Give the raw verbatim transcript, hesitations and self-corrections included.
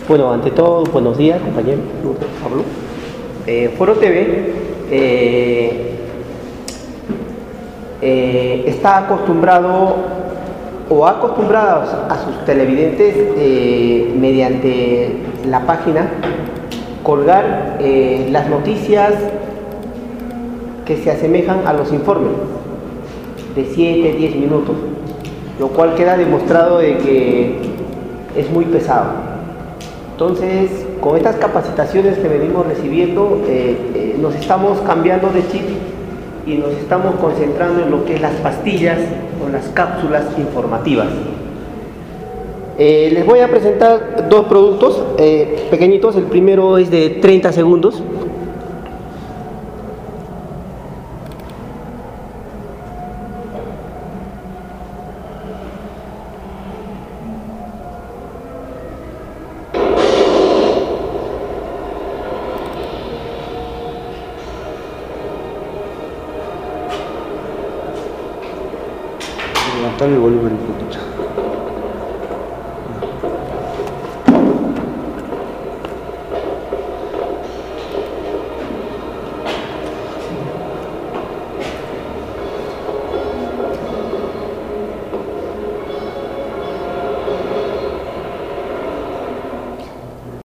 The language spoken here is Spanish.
Bueno, ante todo, buenos días, compañero Pablo. Eh, Foro T V eh, eh, está acostumbrado o ha acostumbrado a sus televidentes eh, mediante la página colgar eh, las noticias que se asemejan a los informes de siete a diez minutos, lo cual queda demostrado de que es muy pesado. Entonces, con estas capacitaciones que venimos recibiendo, eh, eh, nos estamos cambiando de chip y nos estamos concentrando en lo que es las pastillas o las cápsulas informativas. Eh, les voy a presentar dos productos eh, pequeñitos. El primero es de treinta segundos. Levantar el volumen un poquito.